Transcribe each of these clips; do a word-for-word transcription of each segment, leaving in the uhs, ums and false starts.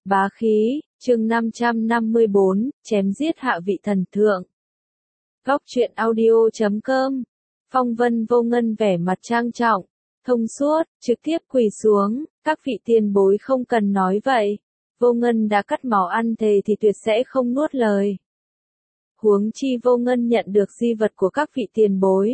Bá khí, chương năm trăm năm mươi bốn, chém giết hạ vị thần thượng. Góc truyện audio chấm com. Phong Vân Vô Ngân vẻ mặt trang trọng, thông suốt, trực tiếp quỳ xuống, các vị tiền bối không cần nói vậy. Vô Ngân đã cắt máu ăn thề thì tuyệt sẽ không nuốt lời. Huống chi Vô Ngân nhận được di vật của các vị tiền bối,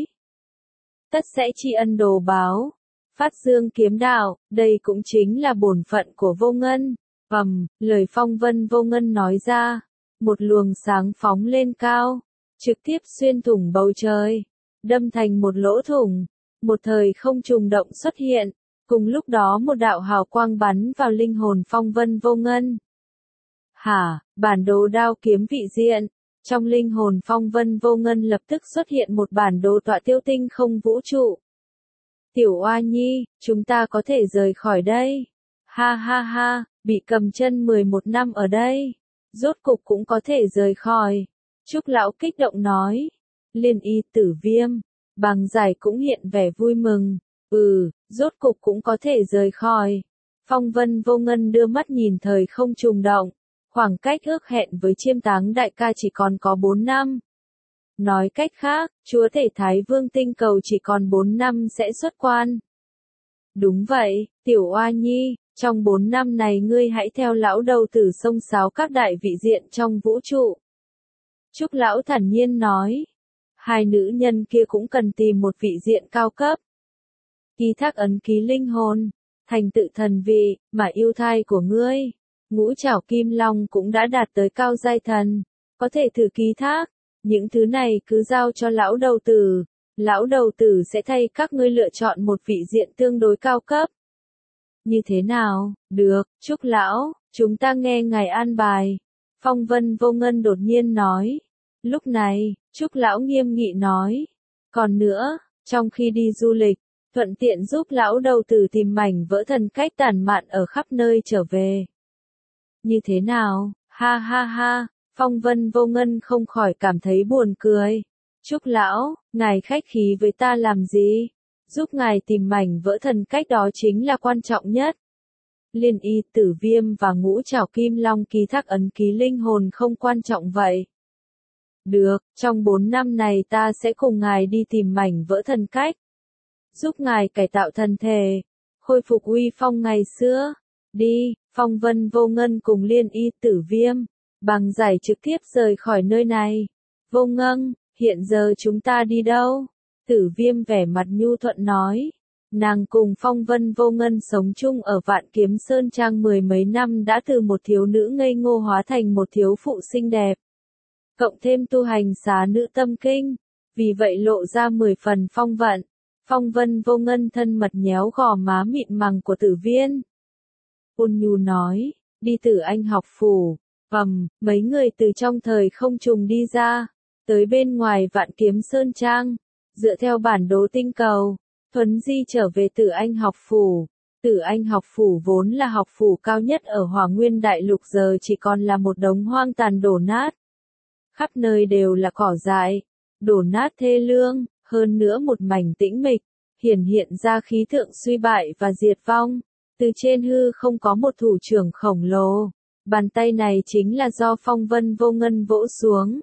tất sẽ tri ân đồ báo. Phát dương kiếm đạo, đây cũng chính là bổn phận của Vô Ngân. Ầm, lời Phong Vân Vô Ngân nói ra, một luồng sáng phóng lên cao, trực tiếp xuyên thủng bầu trời, đâm thành một lỗ thủng, một thời không trùng động xuất hiện, cùng lúc đó một đạo hào quang bắn vào linh hồn Phong Vân Vô Ngân. Hả, bản đồ đao kiếm vị diện, trong linh hồn Phong Vân Vô Ngân lập tức xuất hiện một bản đồ tọa tiêu tinh không vũ trụ. Tiểu Oa Nhi, chúng ta có thể rời khỏi đây. Ha ha ha, bị cầm chân mười một năm ở đây, rốt cục cũng có thể rời khỏi. Trúc lão kích động nói. Liên Y Tử Viêm, Bằng Giải cũng hiện vẻ vui mừng. Ừ, rốt cục cũng có thể rời khỏi. Phong Vân Vô Ngân đưa mắt nhìn thời không trùng động, khoảng cách ước hẹn với Chiêm Táng đại ca chỉ còn có bốn năm. Nói cách khác, chúa tể Thái Vương tinh cầu chỉ còn bốn năm sẽ xuất quan. Đúng vậy, Tiểu Oa Nhi, trong bốn năm này ngươi hãy theo lão đầu tử xông xáo các đại vị diện trong vũ trụ. Trúc lão thản nhiên nói. Hai nữ nhân kia cũng cần tìm một vị diện cao cấp. Ký thác ấn ký linh hồn, thành tự thần vị, mà yêu thai của ngươi. Ngũ trảo kim long cũng đã đạt tới cao giai thần, có thể thử ký thác. Những thứ này cứ giao cho lão đầu tử. Lão đầu tử sẽ thay các ngươi lựa chọn một vị diện tương đối cao cấp. Như thế nào? Được, Trúc lão, chúng ta nghe ngài an bài. Phong Vân Vô Ngân đột nhiên nói. Lúc này, Trúc lão nghiêm nghị nói. Còn nữa, trong khi đi du lịch, thuận tiện giúp lão đầu tử tìm mảnh vỡ thần cách tản mạn ở khắp nơi trở về. Như thế nào? Ha ha ha, Phong Vân Vô Ngân không khỏi cảm thấy buồn cười. Trúc lão, ngài khách khí với ta làm gì? Giúp ngài tìm mảnh vỡ thần cách đó chính là quan trọng nhất. Liên Y Tử Viêm và Ngũ Trảo Kim Long ký thác ấn ký linh hồn không quan trọng vậy. Được, trong bốn năm này ta sẽ cùng ngài đi tìm mảnh vỡ thần cách. Giúp ngài cải tạo thân thể, khôi phục uy phong ngày xưa. Đi, Phong Vân Vô Ngân cùng Liên Y Tử Viêm, Bằng Giải trực tiếp rời khỏi nơi này. Vô Ngân, hiện giờ chúng ta đi đâu? Tử Viêm vẻ mặt nhu thuận nói. Nàng cùng Phong Vân Vô Ngân sống chung ở Vạn Kiếm Sơn Trang mười mấy năm đã từ một thiếu nữ ngây ngô hóa thành một thiếu phụ xinh đẹp. Cộng thêm tu hành xá nữ tâm kinh, vì vậy lộ ra mười phần phong vận. Phong Vân Vô Ngân thân mật nhéo gò má mịn màng của Tử Viên. Ôn nhu nói, đi Tử Anh học phủ. Ầm, mấy người từ trong thời không trùng đi ra, tới bên ngoài Vạn Kiếm Sơn Trang, dựa theo bản đồ tinh cầu, thuấn di trở về Tử Anh học phủ. Tử Anh học phủ vốn là học phủ cao nhất ở Hỏa Nguyên Đại Lục, giờ chỉ còn là một đống hoang tàn đổ nát. Khắp nơi đều là cỏ dại, đổ nát thê lương, hơn nữa một mảnh tĩnh mịch, hiển hiện ra khí tượng suy bại và diệt vong. Từ trên hư không có một thủ trưởng khổng lồ, bàn tay này chính là do Phong Vân Vô Ngân vỗ xuống,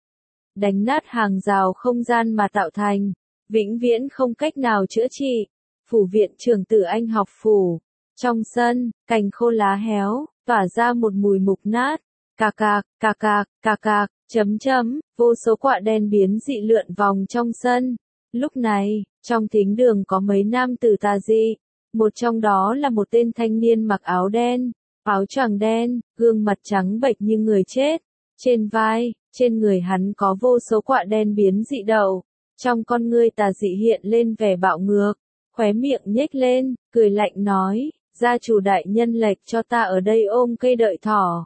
đánh nát hàng rào không gian mà tạo thành, vĩnh viễn không cách nào chữa trị. Phủ viện trưởng Tử Anh học phủ, trong sân, cành khô lá héo, tỏa ra một mùi mục nát. Cà cạc, cà cạc, cà cạc, chấm chấm, vô số quạ đen biến dị lượn vòng trong sân. Lúc này, trong thính đường có mấy nam tử tà dị. Một trong đó là một tên thanh niên mặc áo đen, áo choàng đen, gương mặt trắng bệch như người chết. Trên vai, trên người hắn có vô số quạ đen biến dị đậu. Trong con ngươi tà dị hiện lên vẻ bạo ngược, khóe miệng nhếch lên, cười lạnh nói, gia chủ đại nhân lệch cho ta ở đây ôm cây đợi thỏ.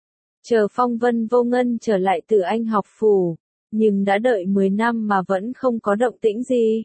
Chờ Phong Vân Vô Ngân trở lại Tử Anh học phủ, nhưng đã đợi mười năm mà vẫn không có động tĩnh gì.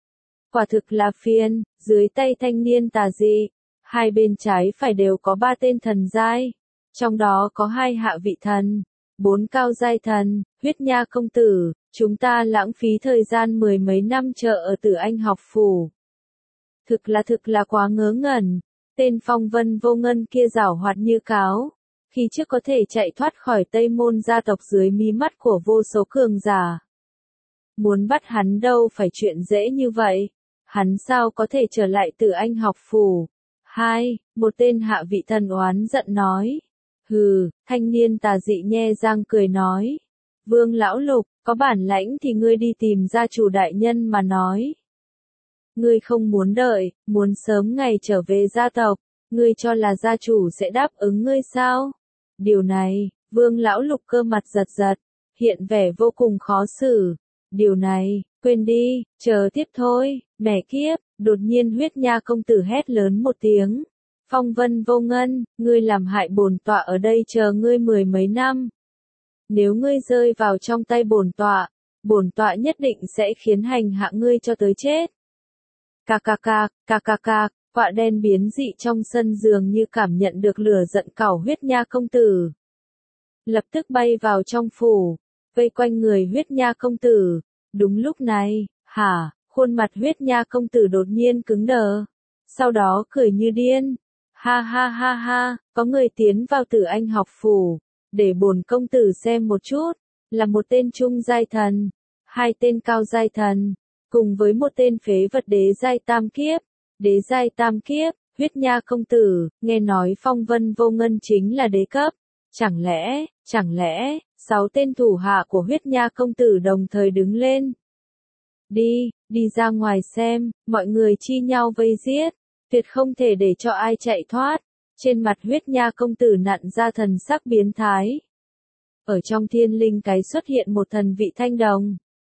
Quả thực là phiền, dưới tay thanh niên tà dị, hai bên trái phải đều có ba tên thần giai, trong đó có hai hạ vị thần, bốn cao giai thần. Huyết Nha công tử, chúng ta lãng phí thời gian mười mấy năm chờ ở Tử Anh học phủ. Thực là thực là quá ngớ ngẩn, tên Phong Vân Vô Ngân kia giảo hoạt như cáo, khi trước có thể chạy thoát khỏi Tây Môn gia tộc dưới mí mắt của vô số cường giả. Muốn bắt hắn đâu phải chuyện dễ như vậy, hắn sao có thể trở lại Tử Anh học phủ. Hai, một tên hạ vị thần oán giận nói. Hừ, thanh niên tà dị nhe răng cười nói. Vương lão lục, có bản lãnh thì ngươi đi tìm gia chủ đại nhân mà nói. Ngươi không muốn đợi, muốn sớm ngày trở về gia tộc, ngươi cho là gia chủ sẽ đáp ứng ngươi sao? Điều này, vương lão lục cơ mặt giật giật, hiện vẻ vô cùng khó xử. Điều này, quên đi, chờ tiếp thôi, mẹ kiếp, đột nhiên huyết nha công tử hét lớn một tiếng. Phong Vân Vô Ngân, ngươi làm hại bổn tọa ở đây chờ ngươi mười mấy năm. Nếu ngươi rơi vào trong tay bổn tọa, bổn tọa nhất định sẽ khiến hành hạ ngươi cho tới chết. Cà cà cà, cà cà cà, quạ đen biến dị trong sân dường như cảm nhận được lửa giận cẩu huyết nha công tử. Lập tức bay vào trong phủ, vây quanh người huyết nha công tử. Đúng lúc này, hả, khuôn mặt huyết nha công tử đột nhiên cứng đờ. Sau đó cười như điên. Ha ha ha ha, có người tiến vào Tử Anh học phủ, để bổn công tử xem một chút, là một tên trung giai thần, hai tên cao giai thần, cùng với một tên phế vật đế giai tam kiếp. Đế giai tam kiếp, huyết nha công tử, nghe nói Phong Vân Vô Ngân chính là đế cấp. Chẳng lẽ, chẳng lẽ, sáu tên thủ hạ của huyết nha công tử đồng thời đứng lên. Đi, đi ra ngoài xem, mọi người chi nhau vây giết, tuyệt không thể để cho ai chạy thoát. Trên mặt huyết nha công tử nặn ra thần sắc biến thái. Ở trong thiên linh cái xuất hiện một thần vị thanh đồng.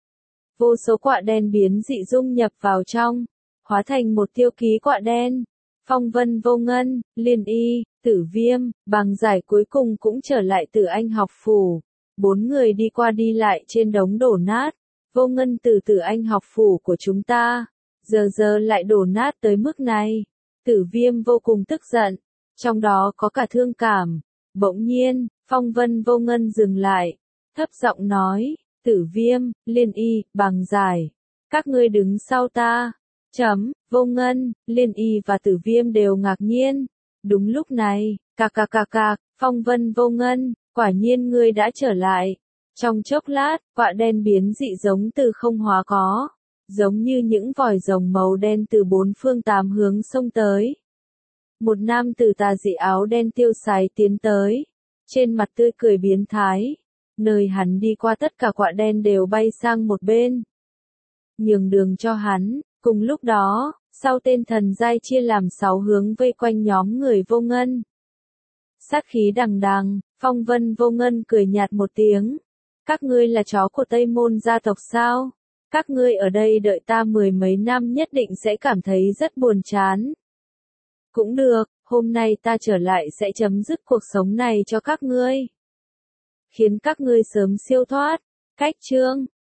Vô số quạ đen biến dị dung nhập vào trong, hóa thành một tiêu ký quạ đen. Phong Vân Vô Ngân, Liên Y, Tử Viêm, Bằng Giải cuối cùng cũng trở lại Tử Anh học phủ. Bốn người đi qua đi lại trên đống đổ nát. Vô Ngân từ Tử Anh học phủ của chúng ta, giờ giờ lại đổ nát tới mức này. Tử Viêm vô cùng tức giận, trong đó có cả thương cảm. Bỗng nhiên, Phong Vân Vô Ngân dừng lại, thấp giọng nói, Tử Viêm, Liên Y, Bằng Giải, các ngươi đứng sau ta. Chấm, Vô Ngân, Liên Y và Tử Viêm đều ngạc nhiên. Đúng lúc này, cạc cạc cạc cạc, Phong Vân Vô Ngân, quả nhiên ngươi đã trở lại. Trong chốc lát, quạ đen biến dị giống từ không hóa có, giống như những vòi rồng màu đen từ bốn phương tám hướng xông tới. Một nam tử tà dị áo đen tiêu sái tiến tới, trên mặt tươi cười biến thái, nơi hắn đi qua tất cả quạ đen đều bay sang một bên, nhường đường cho hắn. Cùng lúc đó, sau tên thần giai chia làm sáu hướng vây quanh nhóm người Vô Ngân. Sát khí đằng đằng, Phong Vân Vô Ngân cười nhạt một tiếng. Các ngươi là chó của Tây Môn gia tộc sao? Các ngươi ở đây đợi ta mười mấy năm nhất định sẽ cảm thấy rất buồn chán. Cũng được, hôm nay ta trở lại sẽ chấm dứt cuộc sống này cho các ngươi. Khiến các ngươi sớm siêu thoát. Cách chương